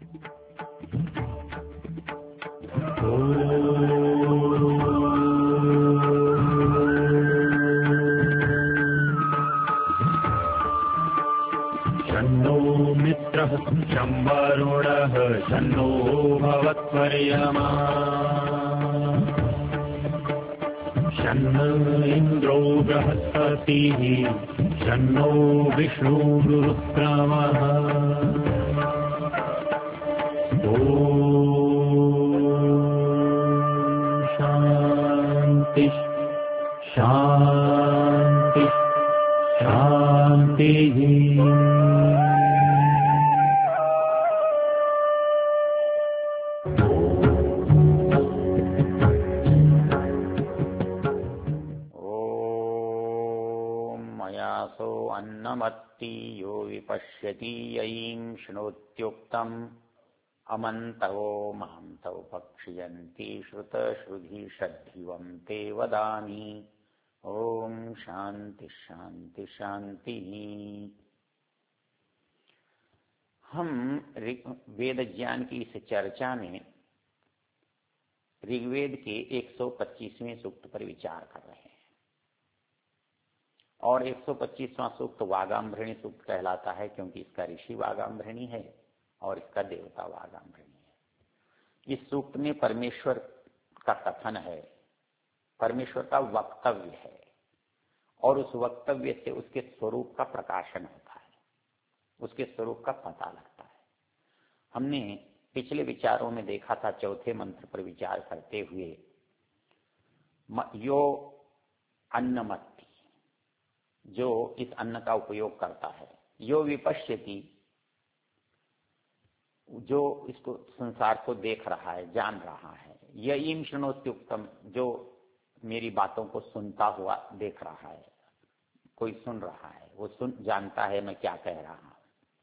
शन्नो मित्रः शं वरुणः शन्नो भवत्वर्यमा शन्न इन्द्रो बृहस्पतिः शन्नो विष्णुरुक्रमः ॐ शान्ति शान्ति शान्तिः। अन्नमत्ति यो विपश्यति ययीं शृणोत्युक्तम् अमन्तवो मां तौ पक्ष्यन्ति श्रुतश्रुधि षड्धिवं ते वदामि। ओम शांति शांति शांति। हम वेद ज्ञान की इस चर्चा में ऋग्वेद के 125वें सूक्त पर विचार कर रहे हैं और 125वां सूक्त वागाम्भृणी सूक्त कहलाता है क्योंकि इसका ऋषि वागाम्भृणी है और इसका देवता वागाम्भृणी है। इस सूक्त में परमेश्वर का कथन है, परमेश्वर का वक्तव्य है और उस वक्तव्य से उसके स्वरूप का प्रकाशन होता है, उसके स्वरूप का पता लगता है। हमने पिछले विचारों में देखा था, चौथे मंत्र पर विचार करते हुए, यो अन्नमत्ति, जो इस अन्न का उपयोग करता है, यो विपश्यति, जो इसको संसार को देख रहा है, जान रहा है, ययीं शृणोत्युक्तम, जो मेरी बातों को सुनता हुआ देख रहा है, कोई सुन रहा है, वो जानता है मैं क्या कह रहा हूं,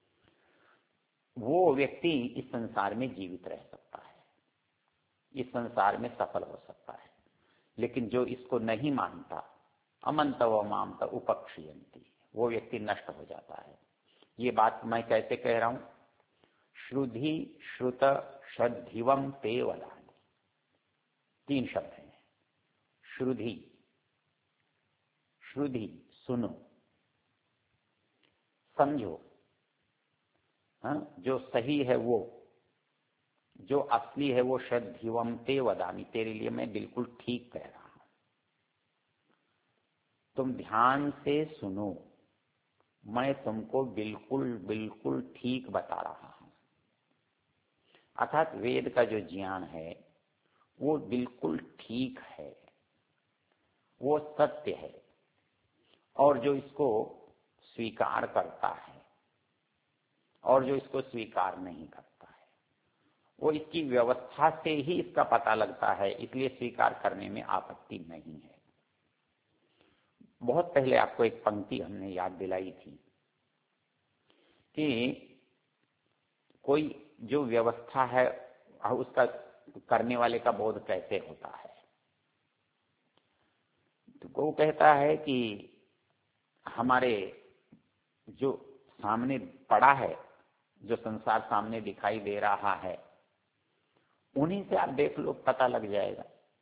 वो व्यक्ति इस संसार में जीवित रह सकता है, इस संसार में सफल हो सकता है। लेकिन जो इसको नहीं मानता, अमन्तव माम त उपक्षीयन्ति, वो व्यक्ति नष्ट हो जाता है। ये बात मैं कैसे कह रहा हूं? श्रुधि श्रुत श्रद्धिवम ते वदामि, 3 शब्द हैं। श्रुधि, श्रुधि सुनो, समझो, जो सही है वो, जो असली है वो, श्रद्धिवम ते वदामि, तेरे लिए मैं बिल्कुल ठीक कह रहा हूं, तुम ध्यान से सुनो, मैं तुमको बिल्कुल बिल्कुल ठीक बता रहा हूं। अर्थात वेद का जो ज्ञान है वो बिल्कुल ठीक है, वो सत्य है, और जो इसको स्वीकार करता है और जो इसको स्वीकार नहीं करता है, वो इसकी व्यवस्था से ही इसका पता लगता है, इसलिए स्वीकार करने में आपत्ति नहीं है। बहुत पहले आपको एक पंक्ति हमने याद दिलाई थी कि कोई जो व्यवस्था है उसका करने वाले का बोध कैसे होता है। तो वो कहता है कि हमारे जो सामने पड़ा है, जो संसार सामने दिखाई दे रहा है, उन्हीं से आप देख लो, पता लग जाएगा।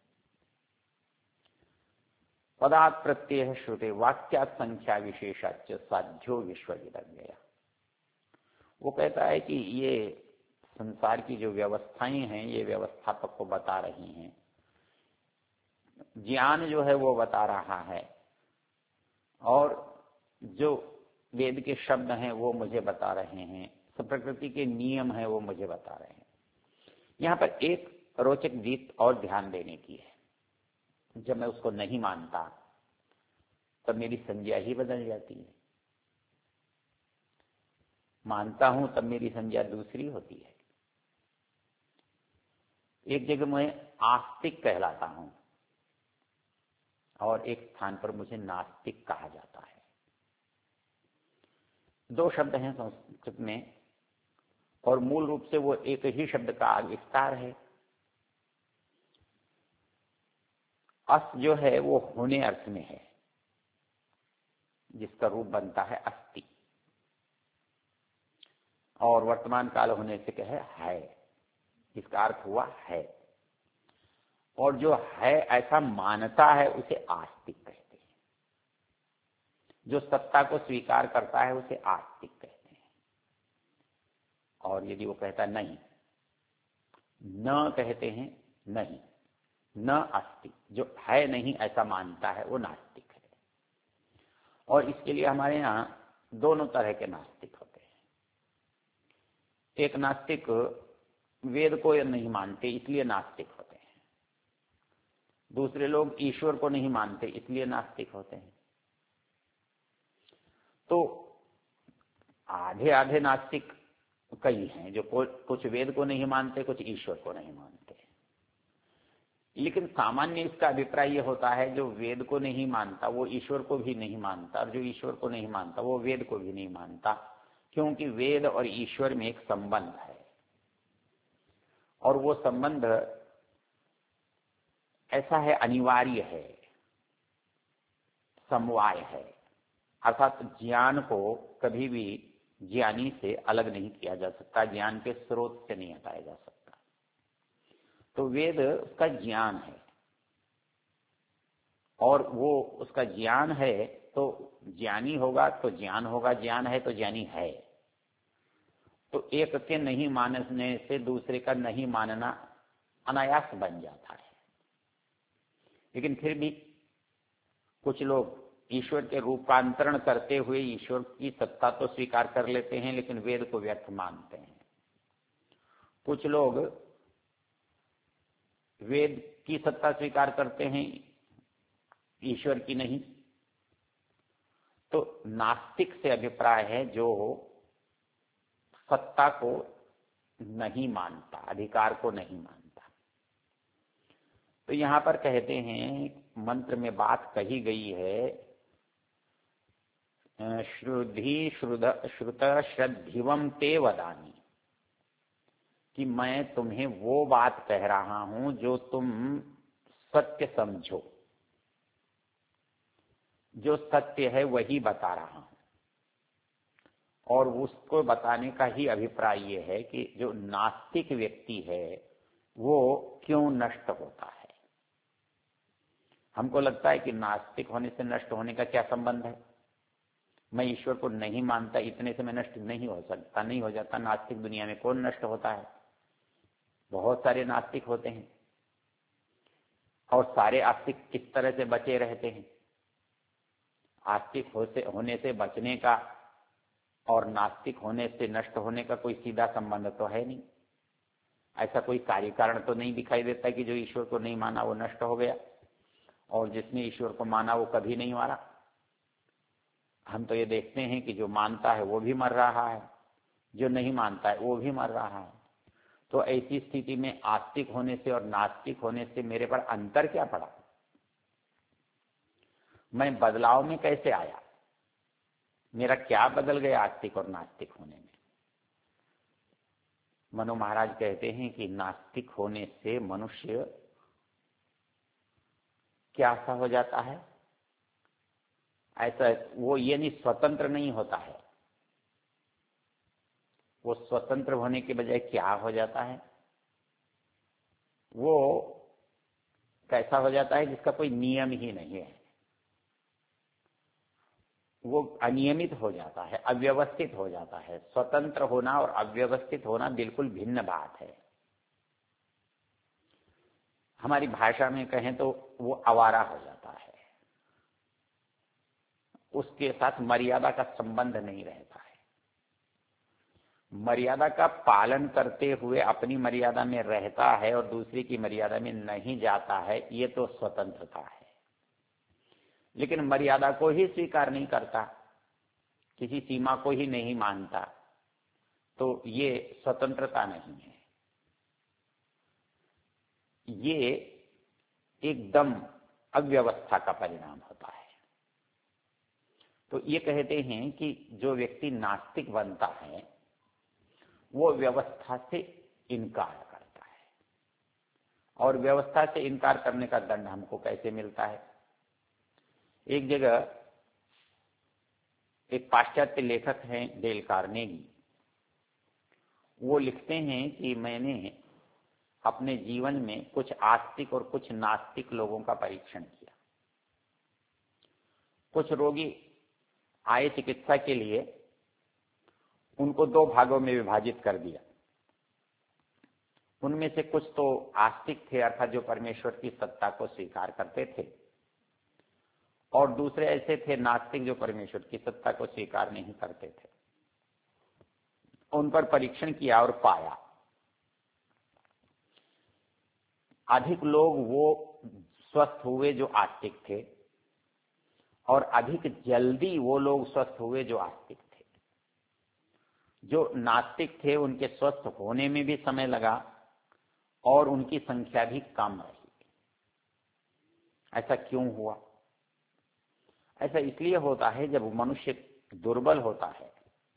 पदात् प्रत्यय श्रुते वाक्यात् संख्या विशेषाच साध्यो विश्वविदव्यया। वो कहता है कि ये संसार की जो व्यवस्थाएं हैं, ये व्यवस्थापक को बता रही हैं, ज्ञान जो है वो बता रहा है, और जो वेद के शब्द हैं वो मुझे बता रहे हैं, प्रकृति के नियम हैं वो मुझे बता रहे हैं। यहाँ पर एक रोचक बात और ध्यान देने की है, जब मैं उसको नहीं मानता तब मेरी संज्ञा ही बदल जाती है, मानता हूं तब मेरी संज्ञा दूसरी होती है। एक जगह मैं आस्तिक कहलाता हूं और एक स्थान पर मुझे नास्तिक कहा जाता है। 2 शब्द हैं संस्कृत में और मूल रूप से वो एक ही शब्द का विस्तार है। अस जो है वो होने अर्थ में है, जिसका रूप बनता है अस्ति, और वर्तमान काल होने से क्या है, इसका अर्थ हुआ है। और जो है ऐसा मानता है उसे आस्तिक कहते हैं। जो सत्ता को स्वीकार करता है उसे आस्तिक कहते हैं। और यदि वो कहता नहीं, न कहते हैं नहीं, न अस्ति, जो है नहीं ऐसा मानता है वो नास्तिक है। और इसके लिए हमारे यहाँ दोनों तरह के नास्तिक होते हैं। एक नास्तिक वेद को नहीं मानते इसलिए नास्तिक होते हैं। दूसरे लोग ईश्वर को नहीं मानते इसलिए नास्तिक होते हैं। तो आधे आधे नास्तिक कई हैं, जो कुछ वेद को नहीं मानते, कुछ ईश्वर को नहीं मानते। लेकिन सामान्य इसका अभिप्राय यह होता है, जो वेद को नहीं मानता वो ईश्वर को भी नहीं मानता, और जो ईश्वर को नहीं मानता वो वेद को भी नहीं मानता, क्योंकि वेद और ईश्वर में एक संबंध है। और वो संबंध ऐसा है, अनिवार्य है, समवाय है। अर्थात ज्ञान को कभी भी ज्ञानी से अलग नहीं किया जा सकता, ज्ञान के स्रोत से नहीं हटाया जा सकता। तो वेद उसका ज्ञान है, और वो उसका ज्ञान है तो ज्ञानी होगा तो ज्ञान होगा, ज्ञान है तो ज्ञानी है। तो एक के नहीं मानने से दूसरे का नहीं मानना अनायास बन जाता है। लेकिन फिर भी कुछ लोग ईश्वर के रूपांतरण करते हुए ईश्वर की सत्ता तो स्वीकार कर लेते हैं, लेकिन वेद को व्यर्थ मानते हैं। कुछ लोग वेद की सत्ता स्वीकार करते हैं, ईश्वर की नहीं। तो नास्तिक से अभिप्राय है जो सत्ता को नहीं मानता, अधिकार को नहीं मानता। तो यहां पर कहते हैं, मंत्र में बात कही गई है, श्रुधि श्रुत श्रद्धिवम ते वदानी, कि मैं तुम्हें वो बात कह रहा हूं जो तुम सत्य समझो, जो सत्य है वही बता रहा हूं। और उसको बताने का ही अभिप्राय ये है कि जो नास्तिक व्यक्ति है वो क्यों नष्ट होता है। हमको लगता है कि नास्तिक होने से नष्ट होने का क्या संबंध है। मैं ईश्वर को नहीं मानता इतने से मैं नष्ट नहीं हो सकता, नहीं हो जाता। नास्तिक दुनिया में कौन नष्ट होता है? बहुत सारे नास्तिक होते हैं। और सारे आस्तिक किस तरह से बचे रहते हैं? आस्तिक होने से बचने का और नास्तिक होने से नष्ट होने का कोई सीधा संबंध तो है नहीं। ऐसा कोई कार्य कारण तो नहीं दिखाई देता कि जो ईश्वर को नहीं माना वो नष्ट हो गया, और जिसने ईश्वर को माना वो कभी नहीं मारा। हम तो ये देखते हैं कि जो मानता है वो भी मर रहा है, जो नहीं मानता है वो भी मर रहा है। तो ऐसी स्थिति में आस्तिक होने से और नास्तिक होने से मेरे पर अंतर क्या पड़ा? मैं बदलाव में कैसे आया? मेरा क्या बदल गया आस्तिक और नास्तिक होने में? मनु महाराज कहते हैं कि नास्तिक होने से मनुष्य क्या सा हो जाता है, ऐसा वो ये नहीं स्वतंत्र नहीं होता है, वो स्वतंत्र होने के बजाय क्या हो जाता है, वो कैसा हो जाता है जिसका कोई नियम ही नहीं है। वो अनियमित हो जाता है, अव्यवस्थित हो जाता है। स्वतंत्र होना और अव्यवस्थित होना बिल्कुल भिन्न बात है। हमारी भाषा में कहें तो वो आवारा हो जाता है, उसके साथ मर्यादा का संबंध नहीं रहता है। मर्यादा का पालन करते हुए अपनी मर्यादा में रहता है और दूसरे की मर्यादा में नहीं जाता है, ये तो स्वतंत्रता है। लेकिन मर्यादा को ही स्वीकार नहीं करता, किसी सीमा को ही नहीं मानता, तो ये स्वतंत्रता नहीं है, ये एकदम अव्यवस्था का परिणाम होता है। तो ये कहते हैं कि जो व्यक्ति नास्तिक बनता है वो व्यवस्था से इनकार करता है। और व्यवस्था से इनकार करने का दंड हमको कैसे मिलता है? एक जगह एक पाश्चात्य लेखक हैं डेल कार्नेगी, वो लिखते हैं कि मैंने अपने जीवन में कुछ आस्तिक और कुछ नास्तिक लोगों का परीक्षण किया। कुछ रोगी आए चिकित्सा के लिए, उनको 2 भागों में विभाजित कर दिया। उनमें से कुछ तो आस्तिक थे, अर्थात जो परमेश्वर की सत्ता को स्वीकार करते थे, और दूसरे ऐसे थे नास्तिक जो परमेश्वर की सत्ता को स्वीकार नहीं करते थे। उन पर परीक्षण किया और पाया अधिक लोग वो स्वस्थ हुए जो आस्तिक थे, और अधिक जल्दी वो लोग स्वस्थ हुए जो आस्तिक थे। जो नास्तिक थे उनके स्वस्थ होने में भी समय लगा और उनकी संख्या भी कम रही। ऐसा क्यों हुआ? ऐसा इसलिए होता है जब मनुष्य दुर्बल होता है,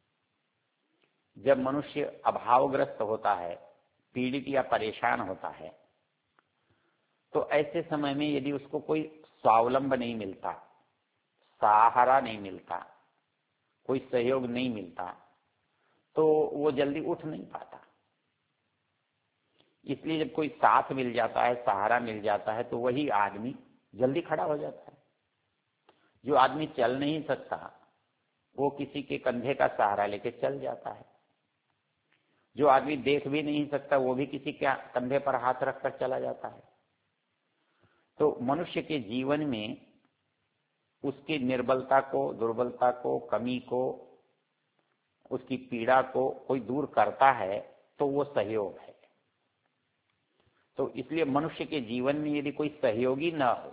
जब मनुष्य अभावग्रस्त होता है, पीड़ित या परेशान होता है, तो ऐसे समय में यदि उसको कोई स्वावलंब नहीं मिलता, सहारा नहीं मिलता, कोई सहयोग नहीं मिलता, तो वो जल्दी उठ नहीं पाता। इसलिए जब कोई साथ मिल जाता है, सहारा मिल जाता है, तो वही आदमी जल्दी खड़ा हो जाता है। जो आदमी चल नहीं सकता वो किसी के कंधे का सहारा लेके चल जाता है। जो आदमी देख भी नहीं सकता वो भी किसी के कंधे पर हाथ रखकर चला जाता है। तो मनुष्य के जीवन में उसकी निर्बलता को, दुर्बलता को, कमी को, उसकी पीड़ा को कोई दूर करता है तो वो सहयोग है। तो इसलिए मनुष्य के जीवन में यदि कोई सहयोगी न हो,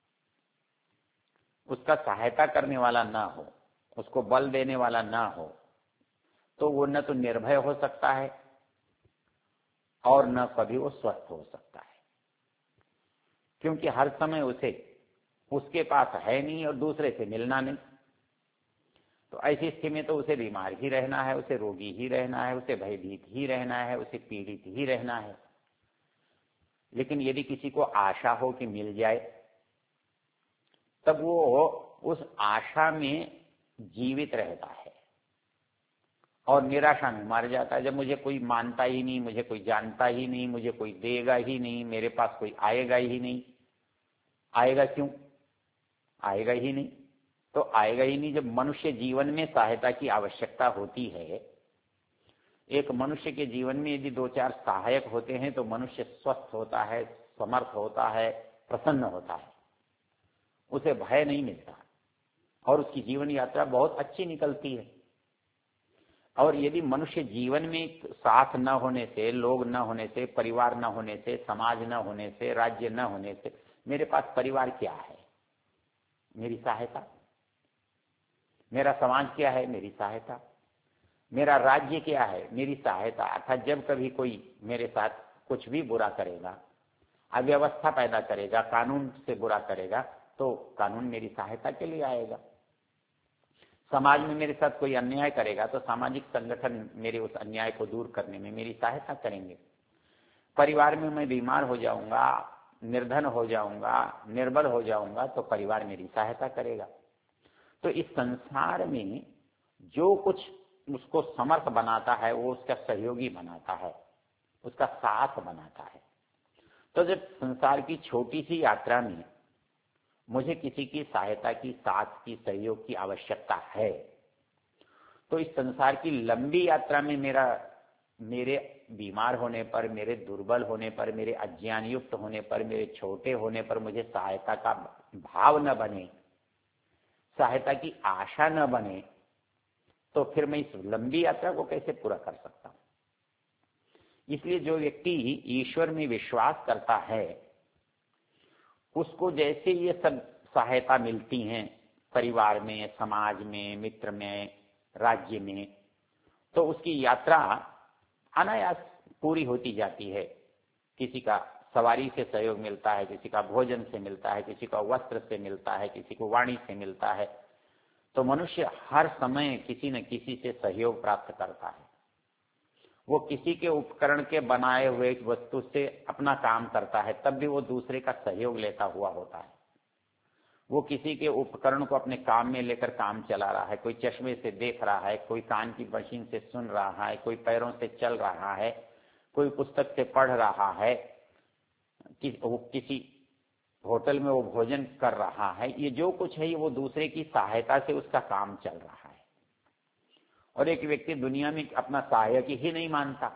उसका सहायता करने वाला ना हो, उसको बल देने वाला ना हो, तो वो न तो निर्भय हो सकता है और न कभी वो स्वस्थ हो सकता है, क्योंकि हर समय उसे उसके पास है नहीं और दूसरे से मिलना नहीं। तो ऐसी स्थिति में तो उसे बीमार ही रहना है, उसे रोगी ही रहना है, उसे भयभीत ही रहना है, उसे पीड़ित ही रहना है। लेकिन यदि किसी को आशा हो कि मिल जाए, तब वो उस आशा में जीवित रहता है और निराशा में मर जाता है। जब मुझे कोई मानता ही नहीं, मुझे कोई जानता ही नहीं, मुझे कोई देगा ही नहीं, मेरे पास कोई आएगा ही नहीं। आएगा क्यों? आएगा ही नहीं। तो आएगा ही नहीं जब मनुष्य जीवन में सहायता की आवश्यकता होती है। एक मनुष्य के जीवन में यदि 2-4 सहायक होते हैं तो मनुष्य स्वस्थ होता है, समर्थ होता है, प्रसन्न होता है, उसे भय नहीं मिलता और उसकी जीवन यात्रा बहुत अच्छी निकलती है। और यदि मनुष्य जीवन में साथ न होने से, लोग न होने से, परिवार न होने से, समाज न होने से, राज्य न होने से, मेरे पास परिवार क्या है? मेरी सहायता। मेरा समाज क्या है? मेरी सहायता। मेरा राज्य क्या है? मेरी सहायता। अर्थात जब कभी कोई मेरे साथ कुछ भी बुरा करेगा, अव्यवस्था पैदा करेगा, कानून से बुरा करेगा, तो कानून मेरी सहायता के लिए आएगा। समाज में मेरे साथ कोई अन्याय करेगा तो सामाजिक संगठन मेरे उस अन्याय को दूर करने में मेरी सहायता करेंगे। परिवार में मैं बीमार हो जाऊंगा, निर्धन हो जाऊंगा, निर्बल हो जाऊंगा, तो परिवार मेरी सहायता करेगा। तो इस संसार में जो कुछ उसको समर्थ बनाता है वो उसका सहयोगी बनाता है, उसका साथ बनाता है। तो जब संसार की छोटी सी यात्रा में मुझे किसी की सहायता की, साथ की, सहयोग की आवश्यकता है, तो इस संसार की लंबी यात्रा में मेरे बीमार होने पर, मेरे दुर्बल होने पर, मेरे अज्ञान युक्त होने पर, मेरे छोटे होने पर मुझे सहायता का भाव न बने, सहायता की आशा न बने, तो फिर मैं इस लंबी यात्रा को कैसे पूरा कर सकता हूं? इसलिए जो व्यक्ति ईश्वर में विश्वास करता है उसको जैसे ये सब सहायता मिलती हैं, परिवार में, समाज में, मित्र में, राज्य में, तो उसकी यात्रा अनायास पूरी होती जाती है। किसी का सवारी से सहयोग मिलता है, किसी का भोजन से मिलता है, किसी का वस्त्र से मिलता है, किसी को वाणी से मिलता है। तो मनुष्य हर समय किसी न किसी से सहयोग प्राप्त करता है। वो किसी के उपकरण के बनाए हुए वस्तु से अपना काम करता है, तब भी वो दूसरे का सहयोग लेता हुआ होता है। वो किसी के उपकरण को अपने काम में लेकर काम चला रहा है, कोई चश्मे से देख रहा है, कोई कान की मशीन से सुन रहा है, कोई पैरों से चल रहा है, कोई पुस्तक से पढ़ रहा है, वो किसी होटल में वो भोजन कर रहा है। ये जो कुछ है ये वो दूसरे की सहायता से उसका काम चल रहा है। और एक व्यक्ति दुनिया में अपना सहायक ही नहीं मानता,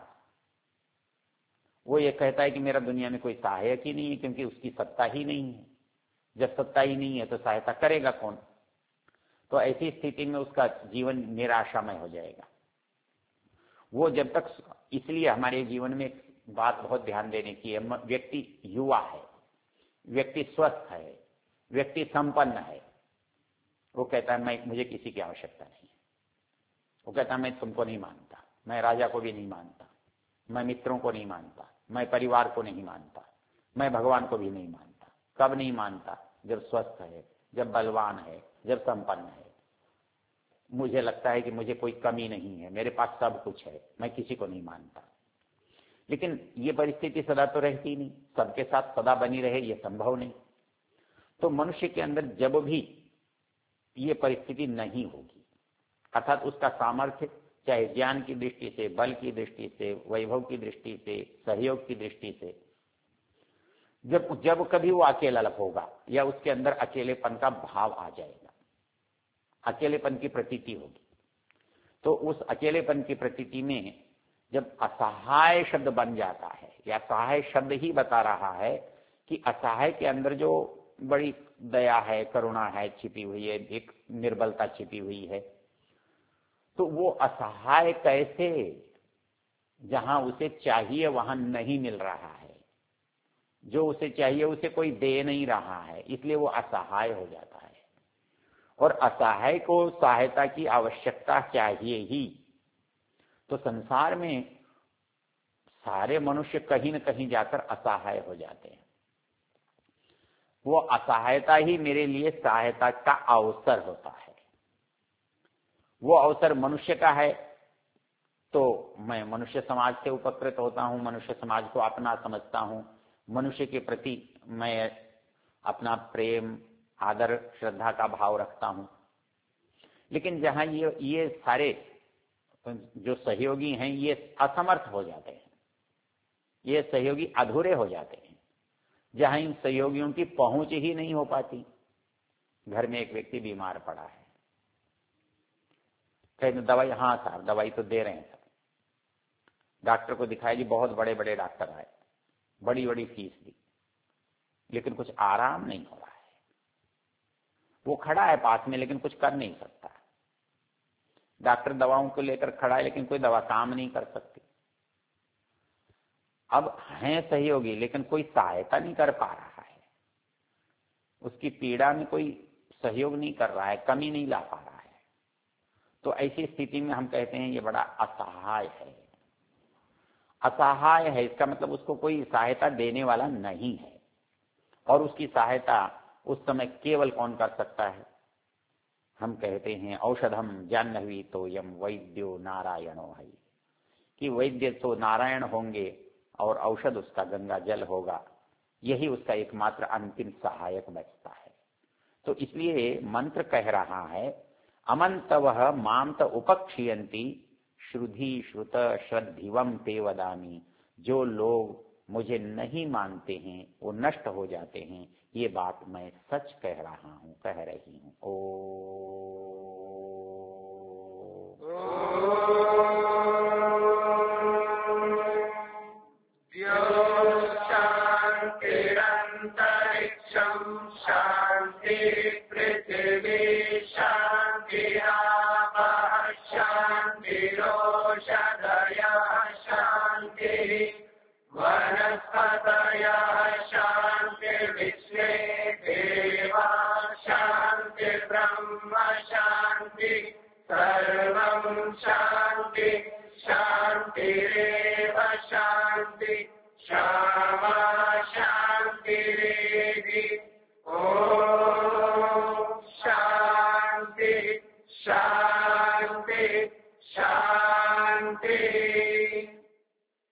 वो ये कहता है कि मेरा दुनिया में कोई सहायक ही नहीं है, क्योंकि उसकी सत्ता ही नहीं है। जब सत्ता ही नहीं है तो सहायता करेगा कौन? तो ऐसी स्थिति में उसका जीवन निराशामय हो जाएगा। वो जब तक, इसलिए हमारे जीवन में एक बात बहुत ध्यान देने की है, व्यक्ति युवा है, व्यक्ति स्वस्थ है, व्यक्ति संपन्न है, वो कहता है मुझे किसी की आवश्यकता नहीं है। वो कहता है मैं तुमको नहीं मानता, मैं राजा को भी नहीं मानता, मैं मित्रों को नहीं मानता, मैं परिवार को नहीं मानता, मैं भगवान को भी नहीं मानता। कब नहीं मानता? जब स्वस्थ है, जब बलवान है, जब संपन्न है। मुझे लगता है कि मुझे कोई कमी नहीं है, मेरे पास सब कुछ है, मैं किसी को नहीं मानता। लेकिन ये परिस्थिति सदा तो रहती नहीं, सबके साथ सदा बनी रहे ये संभव नहीं। तो मनुष्य के अंदर जब भी ये परिस्थिति नहीं होगी, अर्थात उसका सामर्थ्य चाहे ज्ञान की दृष्टि से, बल की दृष्टि से, वैभव की दृष्टि से, सहयोग की दृष्टि से, जब कभी वो अकेला होगा या उसके अंदर अकेलेपन का भाव आ जाएगा, अकेलेपन की प्रतीति होगी, तो उस अकेलेपन की प्रतीति में जब असहाय शब्द बन जाता है, या असहाय शब्द ही बता रहा है कि असहाय के अंदर जो बड़ी दया है, करुणा है छिपी हुई है, एक निर्बलता छिपी हुई है, तो वो असहाय कैसे, जहां उसे चाहिए वहां नहीं मिल रहा है, जो उसे चाहिए उसे कोई दे नहीं रहा है, इसलिए वो असहाय हो जाता है। और असहाय को सहायता की आवश्यकता चाहिए ही। तो संसार में सारे मनुष्य कहीं न कहीं जाकर असहाय हो जाते हैं। वो असहायता ही मेरे लिए सहायता का अवसर होता है। वो अवसर मनुष्य का है तो मैं मनुष्य समाज से उपकृत होता हूं, मनुष्य समाज को अपना समझता हूं, मनुष्य के प्रति मैं अपना प्रेम, आदर, श्रद्धा का भाव रखता हूं। लेकिन जहां ये सारे जो सहयोगी हैं ये असमर्थ हो जाते हैं, ये सहयोगी अधूरे हो जाते हैं, जहां इन सहयोगियों की पहुंच ही नहीं हो पाती। घर में एक व्यक्ति बीमार पड़ा है, कहते दवाई, हाँ साहब दवाई तो दे रहे हैं सर। डॉक्टर को दिखाया जी, बहुत बड़े बड़े डॉक्टर आए, बड़ी बड़ी फीस दी, लेकिन कुछ आराम नहीं हो रहा है। वो खड़ा है पास में लेकिन कुछ कर नहीं सकता। डॉक्टर दवाओं को लेकर खड़ा है लेकिन कोई दवा काम नहीं कर सकती। अब हैं सहयोगी लेकिन कोई सहायता नहीं कर पा रहा है, उसकी पीड़ा में कोई सहयोग नहीं कर रहा है, कमी नहीं ला पा रहा है। तो ऐसी स्थिति में हम कहते हैं ये बड़ा असहाय है। असहाय है इसका मतलब उसको कोई सहायता देने वाला नहीं है, और उसकी सहायता उस समय केवल कौन कर सकता है? हम कहते हैं औषधम जाह्नवी तो यम वैद्यो नारायणो है, कि वैद्य तो नारायण होंगे और औषध उसका गंगा जल होगा, यही उसका एकमात्र अंतिम सहायक बचता है। तो इसलिए मंत्र कह रहा है अमंतवः माम त उपक्षीयन्ति श्रुधि श्रुत श्रद्धिवम ते वदामि। जो लोग मुझे नहीं मानते हैं वो नष्ट हो जाते हैं, ये बात मैं सच कह रहा हूं, कह रही हूं। शांतिरंतरिक्षं शांति पृथिवी शांति आपः शांतिरोषधयः शांति वनस्पतयः शांति विश्वे देवा शांति ब्रह्म शांति सर्वं शांति शांतिरेव शांति क्षमा शांतिरेव